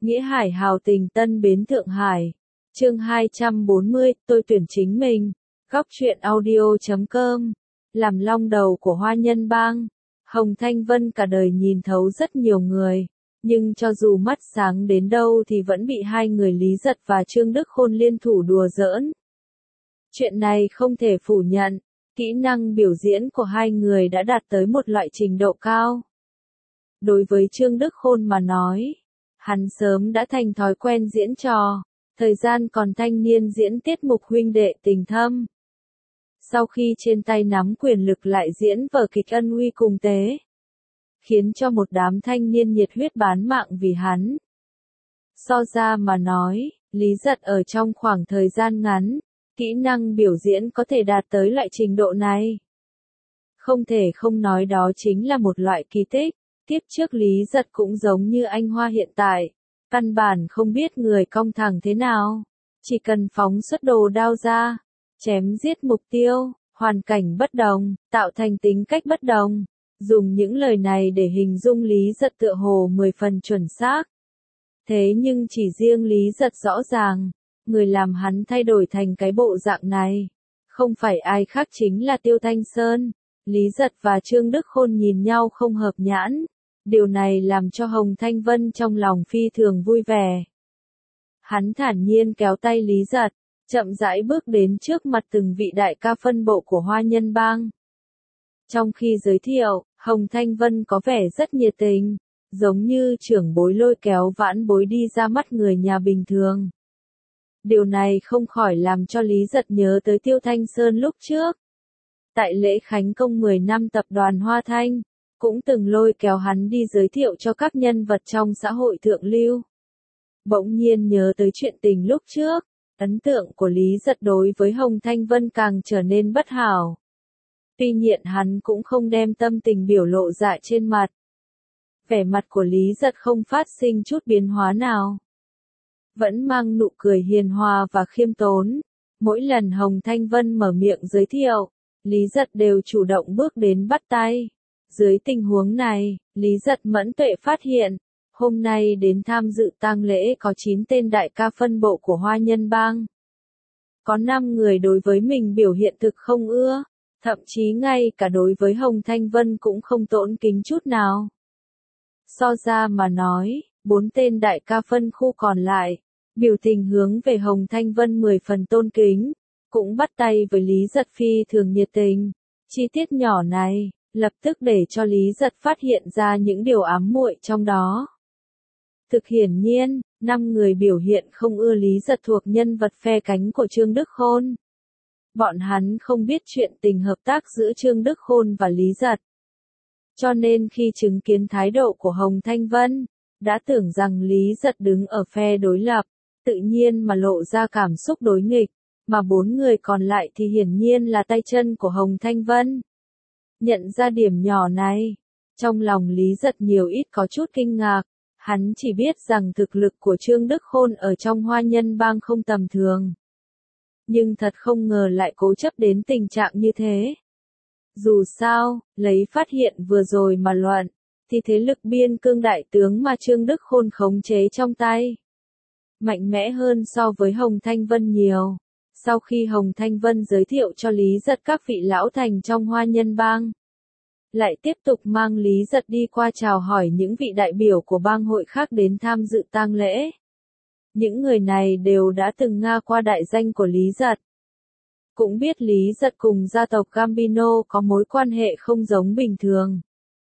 Nghĩa Hải hào tình Tân Bến Thượng Hải. Chương 240, tôi tuyển chính mình. Góc truyện audio.com. Làm long đầu của Hoa Nhân Bang. Hồng Thanh Vân cả đời nhìn thấu rất nhiều người, nhưng cho dù mắt sáng đến đâu thì vẫn bị hai người Lý Giật và Trương Đức Khôn liên thủ đùa giỡn. Chuyện này không thể phủ nhận, kỹ năng biểu diễn của hai người đã đạt tới một loại trình độ cao. Đối với Trương Đức Khôn mà nói, hắn sớm đã thành thói quen diễn trò, thời gian còn thanh niên diễn tiết mục huynh đệ tình thâm. Sau khi trên tay nắm quyền lực lại diễn vở kịch ân uy cùng tế, khiến cho một đám thanh niên nhiệt huyết bán mạng vì hắn. So ra mà nói, Lý Giật ở trong khoảng thời gian ngắn, kỹ năng biểu diễn có thể đạt tới loại trình độ này. Không thể không nói đó chính là một loại kỳ tích. Tiếp trước Lý Giật cũng giống như anh Hoa hiện tại, căn bản không biết người cong thẳng thế nào, chỉ cần phóng xuất đồ đao ra, chém giết mục tiêu, hoàn cảnh bất đồng, tạo thành tính cách bất đồng. Dùng những lời này để hình dung Lý Giật tựa hồ 10 phần chuẩn xác. Thế nhưng chỉ riêng Lý Giật rõ ràng, người làm hắn thay đổi thành cái bộ dạng này, không phải ai khác chính là Tiêu Thanh Sơn. Lý Giật và Trương Đức Khôn nhìn nhau không hợp nhãn. Điều này làm cho Hồng Thanh Vân trong lòng phi thường vui vẻ. Hắn thản nhiên kéo tay Lý Giật, chậm rãi bước đến trước mặt từng vị đại ca phân bộ của Hoa Nhân Bang. Trong khi giới thiệu, Hồng Thanh Vân có vẻ rất nhiệt tình, giống như trưởng bối lôi kéo vãn bối đi ra mắt người nhà bình thường. Điều này không khỏi làm cho Lý Giật nhớ tới Tiêu Thanh Sơn lúc trước. Tại lễ khánh công 10 năm tập đoàn Hoa Thanh, cũng từng lôi kéo hắn đi giới thiệu cho các nhân vật trong xã hội thượng lưu. Bỗng nhiên nhớ tới chuyện tình lúc trước, ấn tượng của Lý Giật đối với Hồng Thanh Vân càng trở nên bất hảo. Tuy nhiên hắn cũng không đem tâm tình biểu lộ ra trên mặt. Vẻ mặt của Lý Giật không phát sinh chút biến hóa nào. Vẫn mang nụ cười hiền hòa và khiêm tốn. Mỗi lần Hồng Thanh Vân mở miệng giới thiệu, Lý Giật đều chủ động bước đến bắt tay. Dưới tình huống này, Lý Giật mẫn tuệ phát hiện, hôm nay đến tham dự tang lễ có 9 tên đại ca phân bộ của Hoa Nhân Bang. Có 5 người đối với mình biểu hiện thực không ưa, thậm chí ngay cả đối với Hồng Thanh Vân cũng không tốn kính chút nào. So ra mà nói, 4 tên đại ca phân khu còn lại, biểu tình hướng về Hồng Thanh Vân 10 phần tôn kính, cũng bắt tay với Lý Giật phi thường nhiệt tình. Chi tiết nhỏ này lập tức để cho Lý Giật phát hiện ra những điều ám muội trong đó. Thực hiển nhiên, 5 người biểu hiện không ưa Lý Giật thuộc nhân vật phe cánh của Trương Đức Khôn. Bọn hắn không biết chuyện tình hợp tác giữa Trương Đức Khôn và Lý Giật. Cho nên khi chứng kiến thái độ của Hồng Thanh Vân, đã tưởng rằng Lý Giật đứng ở phe đối lập, tự nhiên mà lộ ra cảm xúc đối nghịch, mà 4 người còn lại thì hiển nhiên là tay chân của Hồng Thanh Vân. Nhận ra điểm nhỏ này, trong lòng Lý Giật nhiều ít có chút kinh ngạc, hắn chỉ biết rằng thực lực của Trương Đức Khôn ở trong Hoa Nhân Bang không tầm thường. Nhưng thật không ngờ lại cố chấp đến tình trạng như thế. Dù sao, lấy phát hiện vừa rồi mà luận, thì thế lực biên cương đại tướng mà Trương Đức Khôn khống chế trong tay mạnh mẽ hơn so với Hồng Thanh Vân nhiều. Sau khi Hồng Thanh Vân giới thiệu cho Lý Giật các vị lão thành trong Hoa Nhân Bang, lại tiếp tục mang Lý Giật đi qua chào hỏi những vị đại biểu của bang hội khác đến tham dự tang lễ. Những người này đều đã từng nghe qua đại danh của Lý Giật. Cũng biết Lý Giật cùng gia tộc Gambino có mối quan hệ không giống bình thường.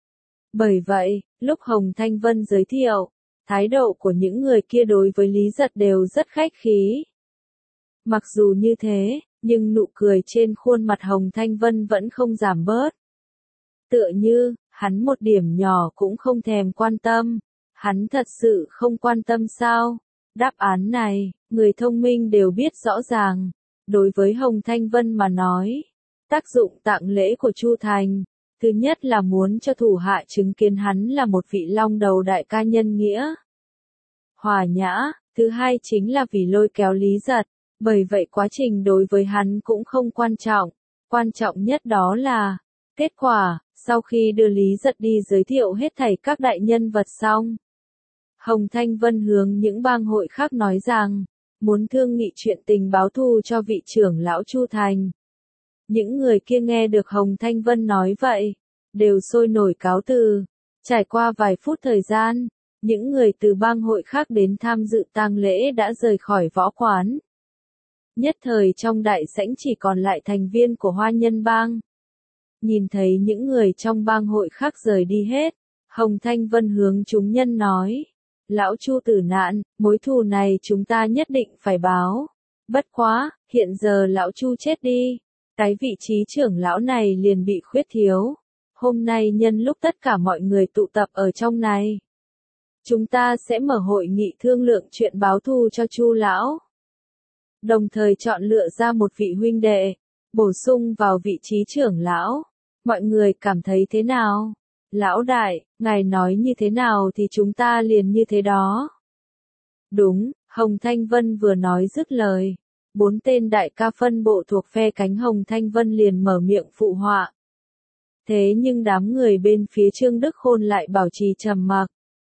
Bởi vậy, lúc Hồng Thanh Vân giới thiệu, thái độ của những người kia đối với Lý Giật đều rất khách khí. Mặc dù như thế, nhưng nụ cười trên khuôn mặt Hồng Thanh Vân vẫn không giảm bớt. Tựa như, hắn một điểm nhỏ cũng không thèm quan tâm. Hắn thật sự không quan tâm sao? Đáp án này, người thông minh đều biết rõ ràng. Đối với Hồng Thanh Vân mà nói, tác dụng tang lễ của Chu Thành, thứ nhất là muốn cho thủ hạ chứng kiến hắn là một vị long đầu đại ca nhân nghĩa, hòa nhã, thứ hai chính là vì lôi kéo Lý Giật. Bởi vậy quá trình đối với hắn cũng không quan trọng nhất đó là kết quả. Sau khi đưa Lý Giật đi giới thiệu hết thảy các đại nhân vật xong, Hồng Thanh Vân hướng những bang hội khác nói rằng, muốn thương nghị chuyện tình báo thù cho vị trưởng lão Chu Thành. Những người kia nghe được Hồng Thanh Vân nói vậy, đều sôi nổi cáo từ. Trải qua vài phút thời gian, những người từ bang hội khác đến tham dự tang lễ đã rời khỏi võ quán. Nhất thời trong đại sảnh chỉ còn lại thành viên của Hoa Nhân Bang. Nhìn thấy những người trong bang hội khác rời đi hết, Hồng Thanh Vân hướng chúng nhân nói, lão Chu tử nạn, mối thù này chúng ta nhất định phải báo. Bất quá, hiện giờ lão Chu chết đi, cái vị trí trưởng lão này liền bị khuyết thiếu. Hôm nay nhân lúc tất cả mọi người tụ tập ở trong này, chúng ta sẽ mở hội nghị thương lượng chuyện báo thù cho Chu lão. Đồng thời chọn lựa ra một vị huynh đệ, bổ sung vào vị trí trưởng lão. Mọi người cảm thấy thế nào? Lão đại, ngài nói như thế nào thì chúng ta liền như thế đó. Đúng, Hồng Thanh Vân vừa nói dứt lời. 4 tên đại ca phân bộ thuộc phe cánh Hồng Thanh Vân liền mở miệng phụ họa. Thế nhưng đám người bên phía Trương Đức Khôn lại bảo trì trầm mặc.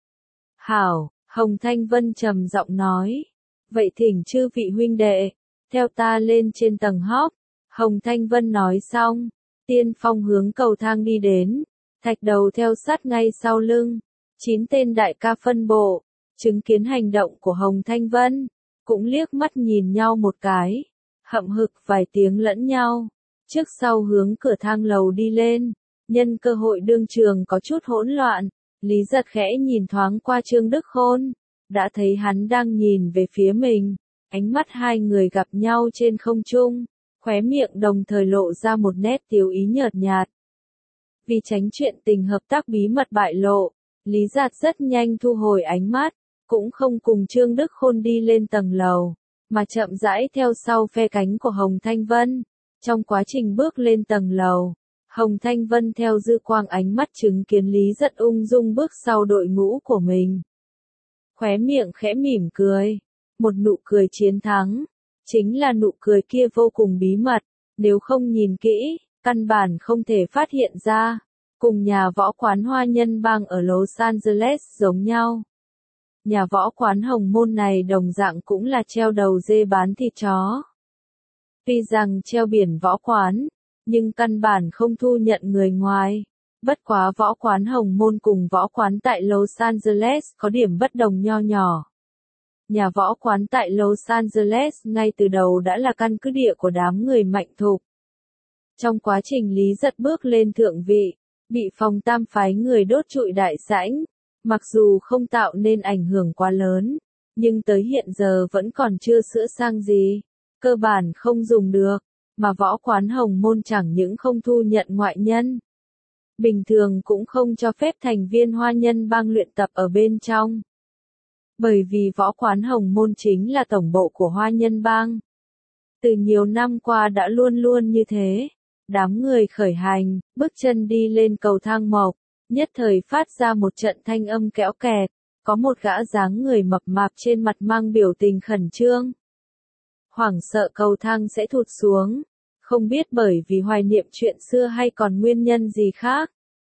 Hảo, Hồng Thanh Vân trầm giọng nói. Vậy thỉnh chư vị huynh đệ, theo ta lên trên tầng hóc. Hồng Thanh Vân nói xong, tiên phong hướng cầu thang đi đến, Thạch Đầu theo sát ngay sau lưng. 9 tên đại ca phân bộ, chứng kiến hành động của Hồng Thanh Vân, cũng liếc mắt nhìn nhau một cái, hậm hực vài tiếng lẫn nhau, trước sau hướng cửa thang lầu đi lên. Nhân cơ hội đương trường có chút hỗn loạn, Lý Giật khẽ nhìn thoáng qua Trương Đức Khôn, đã thấy hắn đang nhìn về phía mình, ánh mắt hai người gặp nhau trên không trung, khóe miệng đồng thời lộ ra một nét tiếu ý nhợt nhạt. Vì tránh chuyện tình hợp tác bí mật bại lộ, Lý Giật rất nhanh thu hồi ánh mắt, cũng không cùng Trương Đức Khôn đi lên tầng lầu, mà chậm rãi theo sau phe cánh của Hồng Thanh Vân. Trong quá trình bước lên tầng lầu, Hồng Thanh Vân theo dư quang ánh mắt chứng kiến Lý Giật ung dung bước sau đội ngũ của mình. Khóe miệng khẽ mỉm cười, một nụ cười chiến thắng, chính là nụ cười kia vô cùng bí mật, nếu không nhìn kỹ, căn bản không thể phát hiện ra, cùng nhà võ quán Hoa Nhân Bang ở Los Angeles giống nhau. Nhà võ quán Hồng Môn này đồng dạng cũng là treo đầu dê bán thịt chó. Tuy rằng treo biển võ quán, nhưng căn bản không thu nhận người ngoài. Bất quá võ quán Hồng Môn cùng võ quán tại Los Angeles có điểm bất đồng nho nhỏ. Nhà võ quán tại Los Angeles ngay từ đầu đã là căn cứ địa của đám người mạnh thục. Trong quá trình Lý Giật bước lên thượng vị, bị phòng tam phái người đốt trụi đại sảnh, mặc dù không tạo nên ảnh hưởng quá lớn, nhưng tới hiện giờ vẫn còn chưa sửa sang gì, cơ bản không dùng được, mà võ quán Hồng Môn chẳng những không thu nhận ngoại nhân, bình thường cũng không cho phép thành viên Hoa Nhân Bang luyện tập ở bên trong. Bởi vì võ quán Hồng Môn chính là tổng bộ của Hoa Nhân Bang. Từ nhiều năm qua đã luôn luôn như thế, đám người khởi hành, bước chân đi lên cầu thang mộc, nhất thời phát ra một trận thanh âm kéo kẹt, có một gã dáng người mập mạp trên mặt mang biểu tình khẩn trương. Hoảng sợ cầu thang sẽ thụt xuống, không biết bởi vì hoài niệm chuyện xưa hay còn nguyên nhân gì khác.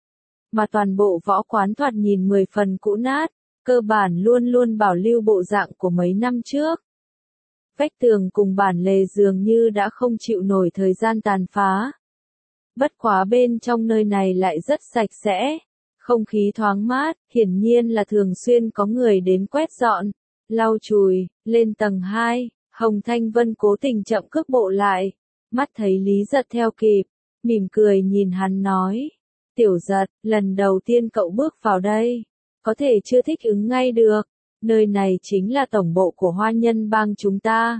Mà toàn bộ võ quán thoạt nhìn 10 phần cũ nát, cơ bản luôn luôn bảo lưu bộ dạng của mấy năm trước. Vách tường cùng bản lề dường như đã không chịu nổi thời gian tàn phá. Bất quá bên trong nơi này lại rất sạch sẽ, không khí thoáng mát, hiển nhiên là thường xuyên có người đến quét dọn, lau chùi. Lên tầng 2, Hồng Thanh Vân cố tình chậm cước bộ lại, mắt thấy Lý Giật theo kịp, mỉm cười nhìn hắn nói, Tiểu Giật, lần đầu tiên cậu bước vào đây, có thể chưa thích ứng ngay được, nơi này chính là tổng bộ của Hoa Nhân Bang chúng ta.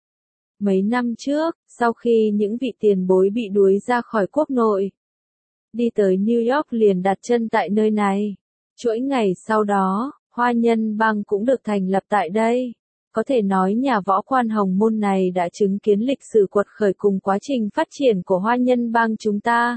Mấy năm trước, sau khi những vị tiền bối bị đuổi ra khỏi quốc nội, đi tới New York liền đặt chân tại nơi này. Chuỗi ngày sau đó, Hoa Nhân Bang cũng được thành lập tại đây. Có thể nói nhà võ quan Hồng Môn này đã chứng kiến lịch sử quật khởi cùng quá trình phát triển của Hoa Nhân Bang chúng ta.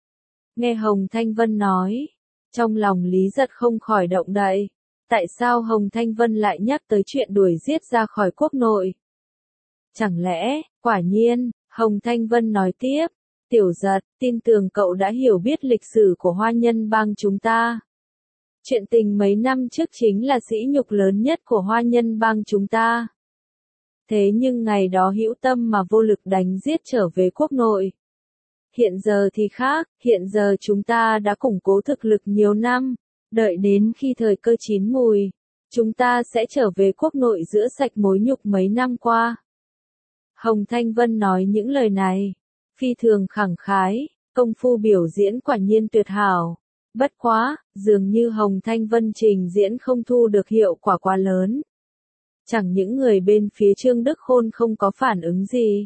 Nghe Hồng Thanh Vân nói, trong lòng Lý Giật không khỏi động đậy. Tại sao Hồng Thanh Vân lại nhắc tới chuyện đuổi giết ra khỏi quốc nội? Chẳng lẽ, quả nhiên, Hồng Thanh Vân nói tiếp, Tiểu Giật, tin tưởng cậu đã hiểu biết lịch sử của Hoa Nhân Bang chúng ta. Chuyện tình mấy năm trước chính là sỉ nhục lớn nhất của Hoa Nhân Bang chúng ta. Thế nhưng ngày đó hữu tâm mà vô lực đánh giết trở về quốc nội. Hiện giờ thì khác, hiện giờ chúng ta đã củng cố thực lực nhiều năm, đợi đến khi thời cơ chín mùi, chúng ta sẽ trở về quốc nội rửa sạch mối nhục mấy năm qua. Hồng Thanh Vân nói những lời này, phi thường khẳng khái, công phu biểu diễn quả nhiên tuyệt hảo. Bất quá, dường như Hồng Thanh Vân trình diễn không thu được hiệu quả quá lớn. Chẳng những người bên phía Trương Đức Khôn không có phản ứng gì.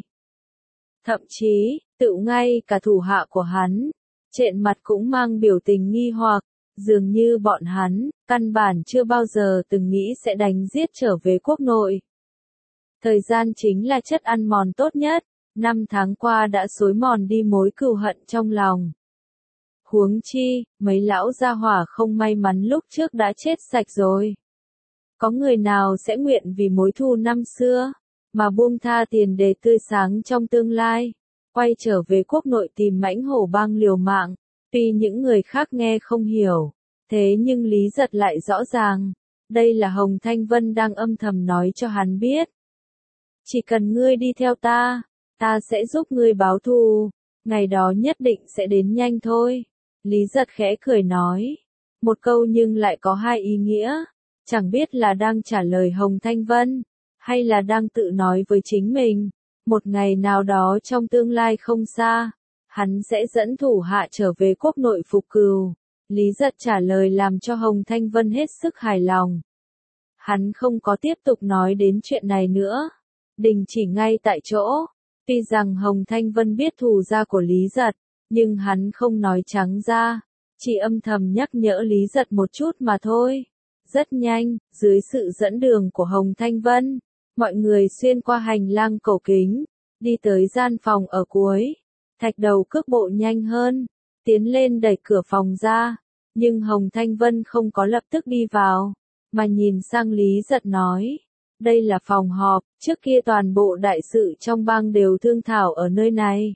Thậm chí, tự ngay cả thủ hạ của hắn, trên mặt cũng mang biểu tình nghi hoặc, dường như bọn hắn, căn bản chưa bao giờ từng nghĩ sẽ đánh giết trở về quốc nội. Thời gian chính là chất ăn mòn tốt nhất, 5 tháng qua đã xối mòn đi mối cừu hận trong lòng. Huống chi, mấy lão gia hỏa không may mắn lúc trước đã chết sạch rồi. Có người nào sẽ nguyện vì mối thù năm xưa, mà buông tha tiền đề tươi sáng trong tương lai, quay trở về quốc nội tìm mãnh hổ bang liều mạng. Tuy những người khác nghe không hiểu, thế nhưng Lý Giật lại rõ ràng, đây là Hồng Thanh Vân đang âm thầm nói cho hắn biết. Chỉ cần ngươi đi theo ta, ta sẽ giúp ngươi báo thù, ngày đó nhất định sẽ đến nhanh thôi. Lý Giật khẽ cười nói, một câu nhưng lại có hai ý nghĩa, chẳng biết là đang trả lời Hồng Thanh Vân, hay là đang tự nói với chính mình. Một ngày nào đó trong tương lai không xa, hắn sẽ dẫn thủ hạ trở về quốc nội phục cừu. Lý Giật trả lời làm cho Hồng Thanh Vân hết sức hài lòng. Hắn không có tiếp tục nói đến chuyện này nữa, đình chỉ ngay tại chỗ. Tuy rằng Hồng Thanh Vân biết thù gia của Lý Giật, nhưng hắn không nói trắng ra, chỉ âm thầm nhắc nhở Lý Giật một chút mà thôi. Rất nhanh, dưới sự dẫn đường của Hồng Thanh Vân, mọi người xuyên qua hành lang cổ kính, đi tới gian phòng ở cuối. Thạch Đầu cước bộ nhanh hơn, tiến lên đẩy cửa phòng ra, nhưng Hồng Thanh Vân không có lập tức đi vào, mà nhìn sang Lý Giật nói, đây là phòng họp, trước kia toàn bộ đại sự trong bang đều thương thảo ở nơi này.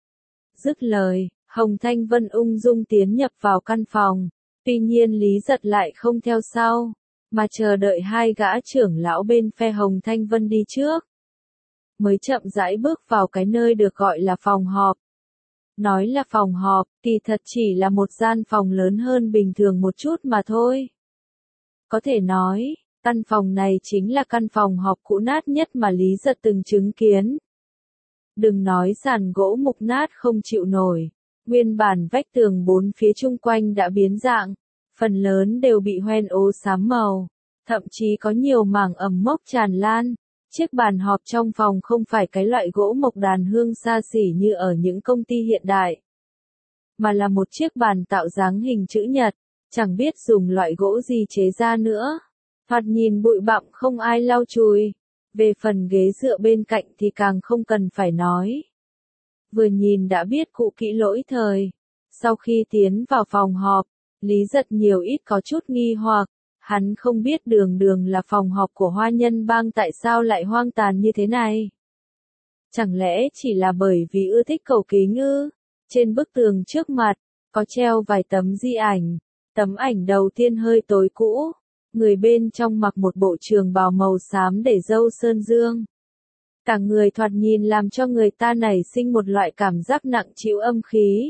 Dứt lời, Hồng Thanh Vân ung dung tiến nhập vào căn phòng, tuy nhiên Lý Giật lại không theo sau, mà chờ đợi hai gã trưởng lão bên phe Hồng Thanh Vân đi trước. Mới chậm rãi bước vào cái nơi được gọi là phòng họp. Nói là phòng họp, kỳ thật chỉ là một gian phòng lớn hơn bình thường một chút mà thôi. Có thể nói, căn phòng này chính là căn phòng họp cũ nát nhất mà Lý Giật từng chứng kiến. Đừng nói sàn gỗ mục nát không chịu nổi, nguyên bản vách tường bốn phía chung quanh đã biến dạng, phần lớn đều bị hoen ố xám màu, thậm chí có nhiều mảng ẩm mốc tràn lan. Chiếc bàn họp trong phòng không phải cái loại gỗ mộc đàn hương xa xỉ như ở những công ty hiện đại, mà là một chiếc bàn tạo dáng hình chữ nhật, chẳng biết dùng loại gỗ gì chế ra nữa. Thoạt nhìn bụi bặm không ai lau chùi, về phần ghế dựa bên cạnh thì càng không cần phải nói. Vừa nhìn đã biết cũ kỹ lỗi thời. Sau khi tiến vào phòng họp, Lý Giật nhiều ít có chút nghi hoặc. Hắn không biết đường đường là phòng họp của Hoa Nhân Bang tại sao lại hoang tàn như thế này. Chẳng lẽ chỉ là bởi vì ưa thích cầu kính ư? Trên bức tường trước mặt, có treo vài tấm di ảnh. Tấm ảnh đầu tiên hơi tối cũ, người bên trong mặc một bộ trường bào màu xám để râu sơn dương. Cả người thoạt nhìn làm cho người ta nảy sinh một loại cảm giác nặng trĩu âm khí.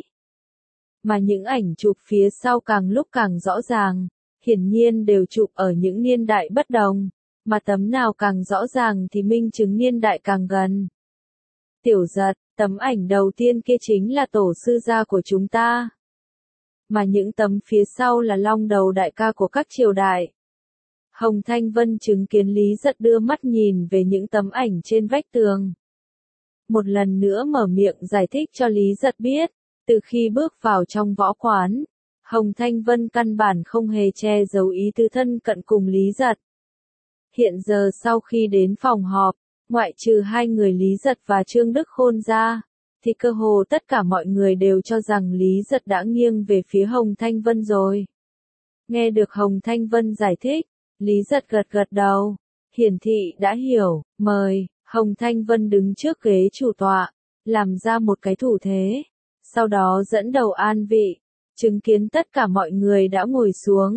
Mà những ảnh chụp phía sau càng lúc càng rõ ràng. Hiển nhiên đều chụp ở những niên đại bất đồng, mà tấm nào càng rõ ràng thì minh chứng niên đại càng gần. Tiểu Giật, tấm ảnh đầu tiên kia chính là tổ sư gia của chúng ta. Mà những tấm phía sau là long đầu đại ca của các triều đại. Hồng Thanh Vân chứng kiến Lý Giật đưa mắt nhìn về những tấm ảnh trên vách tường. Một lần nữa mở miệng giải thích cho Lý Giật biết, từ khi bước vào trong võ quán, Hồng Thanh Vân căn bản không hề che giấu ý tứ thân cận cùng Lý Giật. Hiện giờ sau khi đến phòng họp, ngoại trừ hai người Lý Giật và Trương Đức Khôn ra, thì cơ hồ tất cả mọi người đều cho rằng Lý Giật đã nghiêng về phía Hồng Thanh Vân rồi. Nghe được Hồng Thanh Vân giải thích, Lý Giật gật gật đầu, hiển thị đã hiểu, mời. Hồng Thanh Vân đứng trước ghế chủ tọa, làm ra một cái thủ thế, sau đó dẫn đầu an vị. Chứng kiến tất cả mọi người đã ngồi xuống,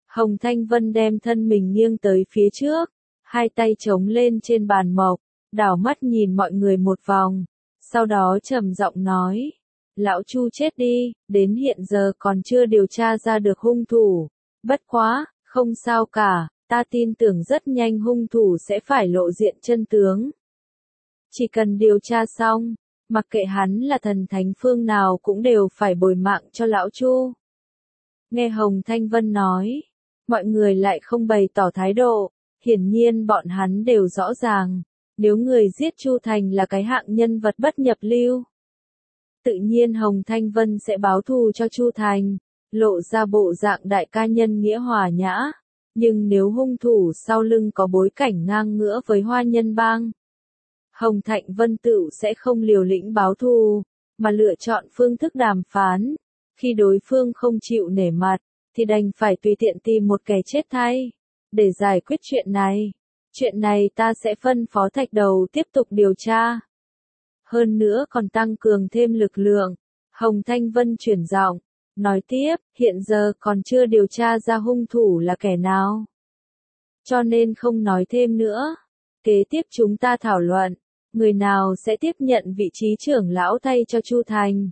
Hồng Thanh Vân đem thân mình nghiêng tới phía trước, hai tay chống lên trên bàn mộc, đảo mắt nhìn mọi người một vòng, sau đó trầm giọng nói, lão Chu chết đi, đến hiện giờ còn chưa điều tra ra được hung thủ, bất quá, không sao cả, ta tin tưởng rất nhanh hung thủ sẽ phải lộ diện chân tướng. Chỉ cần điều tra xong, mặc kệ hắn là thần thánh phương nào cũng đều phải bồi mạng cho lão Chu. Nghe Hồng Thanh Vân nói, mọi người lại không bày tỏ thái độ, hiển nhiên bọn hắn đều rõ ràng, nếu người giết Chu Thành là cái hạng nhân vật bất nhập lưu. Tự nhiên Hồng Thanh Vân sẽ báo thù cho Chu Thành, lộ ra bộ dạng đại ca nhân nghĩa hòa nhã, nhưng nếu hung thủ sau lưng có bối cảnh ngang ngửa với Hoa Nhân Bang, Hồng Thanh Vân tự sẽ không liều lĩnh báo thù, mà lựa chọn phương thức đàm phán, khi đối phương không chịu nể mặt, thì đành phải tùy tiện tìm một kẻ chết thay, để giải quyết chuyện này. Chuyện này ta sẽ phân phó Thạch Đầu tiếp tục điều tra. Hơn nữa còn tăng cường thêm lực lượng. Hồng Thanh Vân chuyển giọng, nói tiếp, hiện giờ còn chưa điều tra ra hung thủ là kẻ nào. Cho nên không nói thêm nữa. Kế tiếp chúng ta thảo luận, người nào sẽ tiếp nhận vị trí trưởng lão thay cho Chu Thành.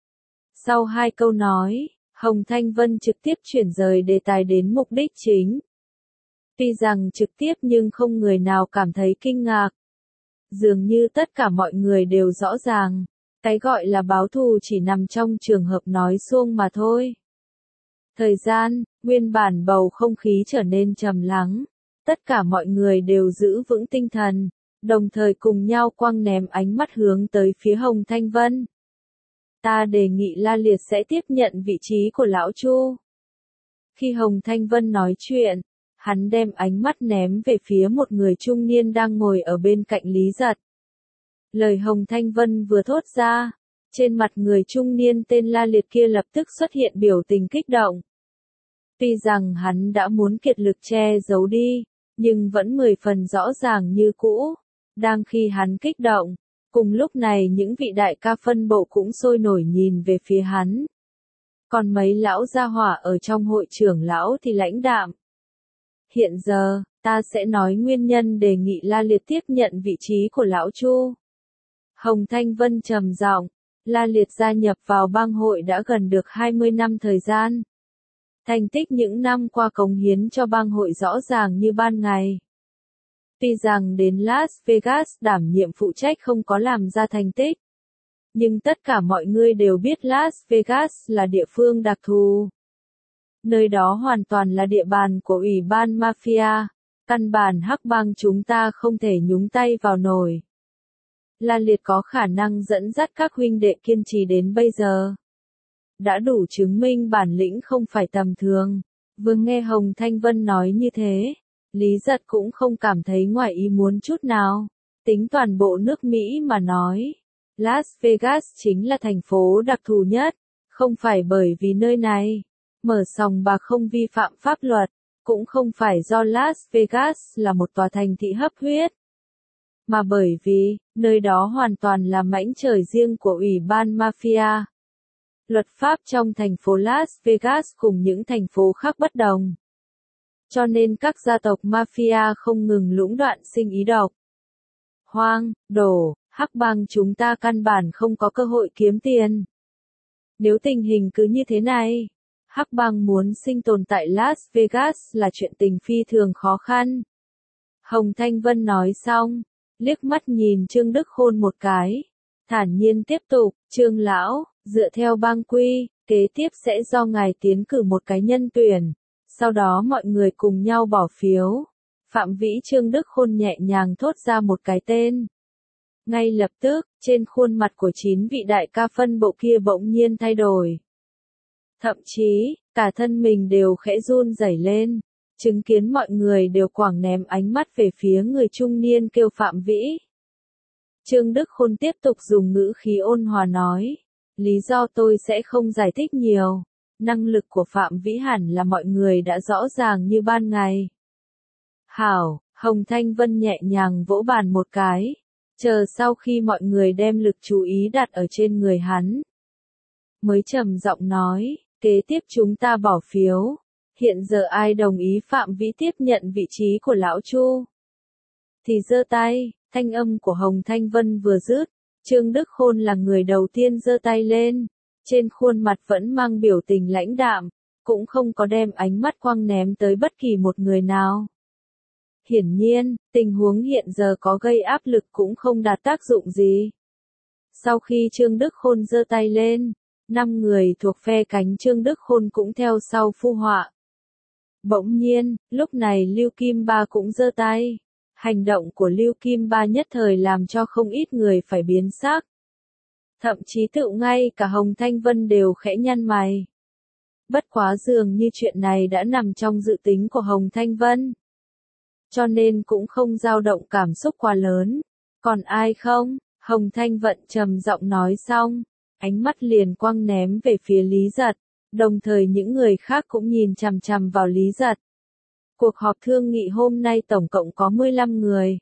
Sau hai câu nói, Hồng Thanh Vân trực tiếp chuyển rời đề tài đến mục đích chính. Tuy rằng trực tiếp nhưng không người nào cảm thấy kinh ngạc. Dường như tất cả mọi người đều rõ ràng, cái gọi là báo thù chỉ nằm trong trường hợp nói suông mà thôi. Thời gian, nguyên bản bầu không khí trở nên trầm lắng, tất cả mọi người đều giữ vững tinh thần, đồng thời cùng nhau quăng ném ánh mắt hướng tới phía Hồng Thanh Vân. Ta đề nghị La Liệt sẽ tiếp nhận vị trí của lão Chu. Khi Hồng Thanh Vân nói chuyện, hắn đem ánh mắt ném về phía một người trung niên đang ngồi ở bên cạnh Lý Giật. Lời Hồng Thanh Vân vừa thốt ra, trên mặt người trung niên tên La Liệt kia lập tức xuất hiện biểu tình kích động. Tuy rằng hắn đã muốn kiệt lực che giấu đi, nhưng vẫn 10 phần rõ ràng như cũ. Đang khi hắn kích động, cùng lúc này những vị đại ca phân bộ cũng sôi nổi nhìn về phía hắn. Còn mấy lão gia hỏa ở trong hội trưởng lão thì lãnh đạm. Hiện giờ, ta sẽ nói nguyên nhân đề nghị La Liệt tiếp nhận vị trí của lão Chu. Hồng Thanh Vân trầm giọng, La Liệt gia nhập vào bang hội đã gần được 20 năm thời gian. Thành tích những năm qua cống hiến cho bang hội rõ ràng như ban ngày. Tuy rằng đến Las Vegas đảm nhiệm phụ trách không có làm ra thành tích, nhưng tất cả mọi người đều biết Las Vegas là địa phương đặc thù. Nơi đó hoàn toàn là địa bàn của ủy ban mafia, căn bản hắc bang chúng ta không thể nhúng tay vào nổi. La Liệt có khả năng dẫn dắt các huynh đệ kiên trì đến bây giờ. Đã đủ chứng minh bản lĩnh không phải tầm thường. Vừa nghe Hồng Thanh Vân nói như thế, Lý Giật cũng không cảm thấy ngoài ý muốn chút nào. Tính toàn bộ nước Mỹ mà nói, Las Vegas chính là thành phố đặc thù nhất, không phải bởi vì nơi này mở sòng bạc không vi phạm pháp luật, cũng không phải do Las Vegas là một tòa thành thị hấp huyết, mà bởi vì nơi đó hoàn toàn là mảnh trời riêng của ủy ban mafia. Luật pháp trong thành phố Las Vegas cùng những thành phố khác bất đồng. Cho nên các gia tộc mafia không ngừng lũng đoạn sinh ý độc. Hoang, đổ, hắc bang chúng ta căn bản không có cơ hội kiếm tiền. Nếu tình hình cứ như thế này, hắc bang muốn sinh tồn tại Las Vegas là chuyện tình phi thường khó khăn. Hồng Thanh Vân nói xong, liếc mắt nhìn Trương Đức Khôn một cái, thản nhiên tiếp tục, Trương lão, dựa theo bang quy, kế tiếp sẽ do ngài tiến cử một cái nhân tuyển, sau đó mọi người cùng nhau bỏ phiếu. Phạm Vĩ Trương Đức Khôn nhẹ nhàng thốt ra một cái tên. Ngay lập tức, trên khuôn mặt của 9 vị đại ca phân bộ kia bỗng nhiên thay đổi. Thậm chí, cả thân mình đều khẽ run rẩy lên, chứng kiến mọi người đều quảng ném ánh mắt về phía người trung niên kêu Phạm Vĩ. Trương Đức Khôn tiếp tục dùng ngữ khí ôn hòa nói, lý do tôi sẽ không giải thích nhiều, năng lực của Phạm Vĩ hẳn là mọi người đã rõ ràng như ban ngày. Hảo, Hồng Thanh Vân nhẹ nhàng vỗ bàn một cái, chờ sau khi mọi người đem lực chú ý đặt ở trên người hắn. Mới trầm giọng nói, kế tiếp chúng ta bỏ phiếu, Hiện giờ ai đồng ý Phạm Vĩ tiếp nhận vị trí của lão Chu? Thì giơ tay, thanh âm của Hồng Thanh Vân vừa dứt, Trương Đức Khôn là người đầu tiên giơ tay lên, trên khuôn mặt vẫn mang biểu tình lãnh đạm, cũng không có đem ánh mắt quăng ném tới bất kỳ một người nào. Hiển nhiên, tình huống hiện giờ có gây áp lực cũng không đạt tác dụng gì. Sau khi Trương Đức Khôn giơ tay lên, 5 người thuộc phe cánh Trương Đức Khôn cũng theo sau phụ họa. Bỗng nhiên, lúc này Lưu Kim Ba cũng giơ tay. Hành động của Lưu Kim Ba nhất thời làm cho không ít người phải biến sắc. Thậm chí tự ngay cả Hồng Thanh Vân đều khẽ nhăn mày. Bất quá dường như chuyện này đã nằm trong dự tính của Hồng Thanh Vân. Cho nên cũng không dao động cảm xúc quá lớn. Còn ai không? Hồng Thanh Vân trầm giọng nói xong, ánh mắt liền quăng ném về phía Lý Giật. Đồng thời những người khác cũng nhìn chằm chằm vào Lý Giật. Cuộc họp thương nghị hôm nay tổng cộng có 15 người.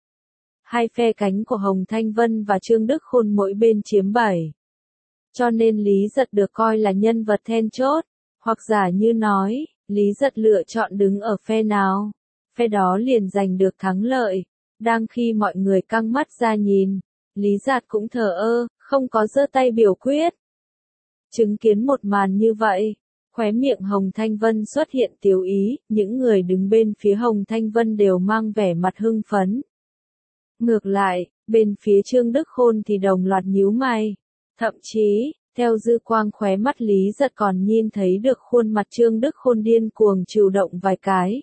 Hai phe cánh của Hồng Thanh Vân và Trương Đức Khôn mỗi bên chiếm 7. Cho nên Lý Giật được coi là nhân vật then chốt, hoặc giả như nói, Lý Giật lựa chọn đứng ở phe nào, phe đó liền giành được thắng lợi. Đang khi mọi người căng mắt ra nhìn, Lý Giật cũng thờ ơ, không có giơ tay biểu quyết. Chứng kiến một màn như vậy, khóe miệng Hồng Thanh Vân xuất hiện tiếu ý, những người đứng bên phía Hồng Thanh Vân đều mang vẻ mặt hưng phấn. Ngược lại, bên phía Trương Đức Khôn thì đồng loạt nhíu mày. Thậm chí, theo dư quang khóe mắt Lý Giật còn nhìn thấy được khuôn mặt Trương Đức Khôn điên cuồng chịu động vài cái.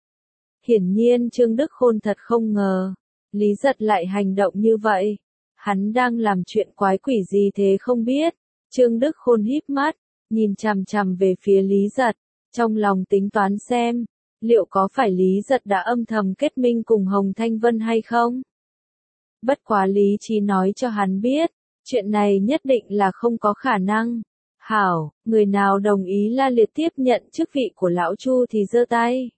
Hiển nhiên Trương Đức Khôn thật không ngờ, Lý Giật lại hành động như vậy. Hắn đang làm chuyện quái quỷ gì thế không biết. Trương Đức Khôn híp mắt, nhìn chằm chằm về phía Lý Giật, trong lòng tính toán xem, liệu có phải Lý Giật đã âm thầm kết minh cùng Hồng Thanh Vân hay không? Bất quá lý trí nói cho hắn biết, chuyện này nhất định là không có khả năng. Hảo, người nào đồng ý la liệt tiếp nhận chức vị của lão Chu thì giơ tay.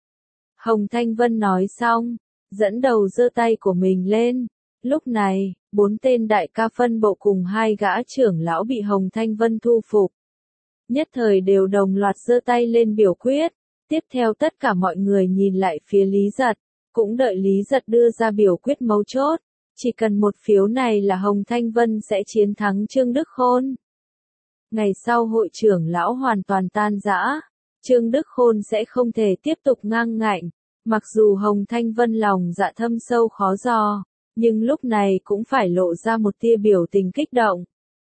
Hồng Thanh Vân nói xong, dẫn đầu giơ tay của mình lên. Lúc này, 4 tên đại ca phân bộ cùng 2 gã trưởng lão bị Hồng Thanh Vân thu phục. Nhất thời đều đồng loạt giơ tay lên biểu quyết. Tiếp theo tất cả mọi người nhìn lại phía Lý Giật, cũng đợi Lý Giật đưa ra biểu quyết mấu chốt. Chỉ cần một phiếu này là Hồng Thanh Vân sẽ chiến thắng Trương Đức Khôn. Ngày sau hội trưởng lão hoàn toàn tan rã, Trương Đức Khôn sẽ không thể tiếp tục ngang ngạnh. Mặc dù Hồng Thanh Vân lòng dạ thâm sâu khó dò, nhưng lúc này cũng phải lộ ra một tia biểu tình kích động.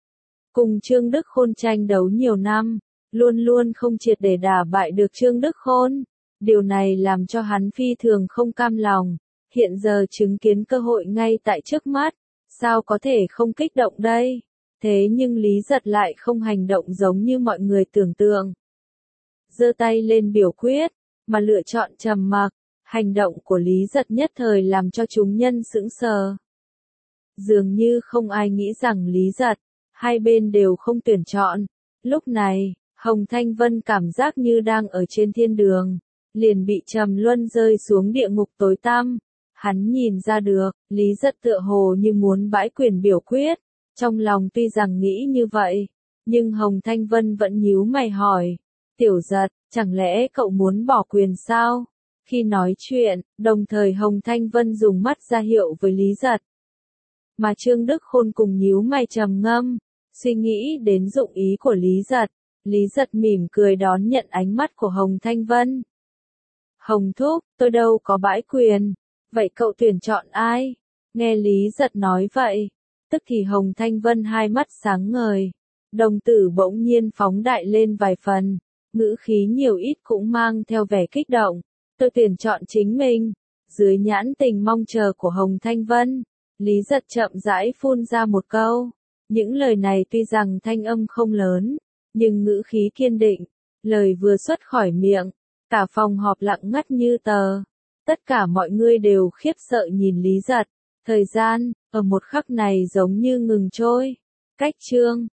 Cùng Trương Đức Khôn tranh đấu nhiều năm, luôn luôn không triệt để đả bại được Trương Đức Khôn. Điều này làm cho hắn phi thường không cam lòng. Hiện giờ chứng kiến cơ hội ngay tại trước mắt, sao có thể không kích động đây? Thế nhưng Lý Giật lại không hành động giống như mọi người tưởng tượng. Giơ tay lên biểu quyết, mà lựa chọn trầm mặc. Hành động của Lý Giật nhất thời làm cho chúng nhân sững sờ. Dường như không ai nghĩ rằng Lý Giật, hai bên đều không tuyển chọn. Lúc này, Hồng Thanh Vân cảm giác như đang ở trên thiên đường, liền bị trầm luân rơi xuống địa ngục tối tăm. Hắn nhìn ra được, Lý Giật tựa hồ như muốn bãi quyền biểu quyết. Trong lòng tuy rằng nghĩ như vậy, nhưng Hồng Thanh Vân vẫn nhíu mày hỏi. Tiểu Giật, chẳng lẽ cậu muốn bỏ quyền sao? Khi nói chuyện, đồng thời Hồng Thanh Vân dùng mắt ra hiệu với Lý Giật. Mà Trương Đức Khôn cùng nhíu mày trầm ngâm, suy nghĩ đến dụng ý của Lý Giật. Lý Giật mỉm cười đón nhận ánh mắt của Hồng Thanh Vân. Hồng thúc, tôi đâu có bãi quyền. Vậy cậu tuyển chọn ai? Nghe Lý Giật nói vậy, tức thì Hồng Thanh Vân hai mắt sáng ngời. Đồng tử bỗng nhiên phóng đại lên vài phần, ngữ khí nhiều ít cũng mang theo vẻ kích động. Tôi tuyển chọn chính mình. Dưới nhãn tình mong chờ của Hồng Thanh Vân, Lý Giật chậm rãi phun ra một câu. Những lời này tuy rằng thanh âm không lớn, nhưng ngữ khí kiên định. Lời vừa xuất khỏi miệng, cả phòng họp lặng ngắt như tờ. Tất cả mọi người đều khiếp sợ nhìn Lý Giật. Thời gian, ở một khắc này giống như ngừng trôi. Cách chương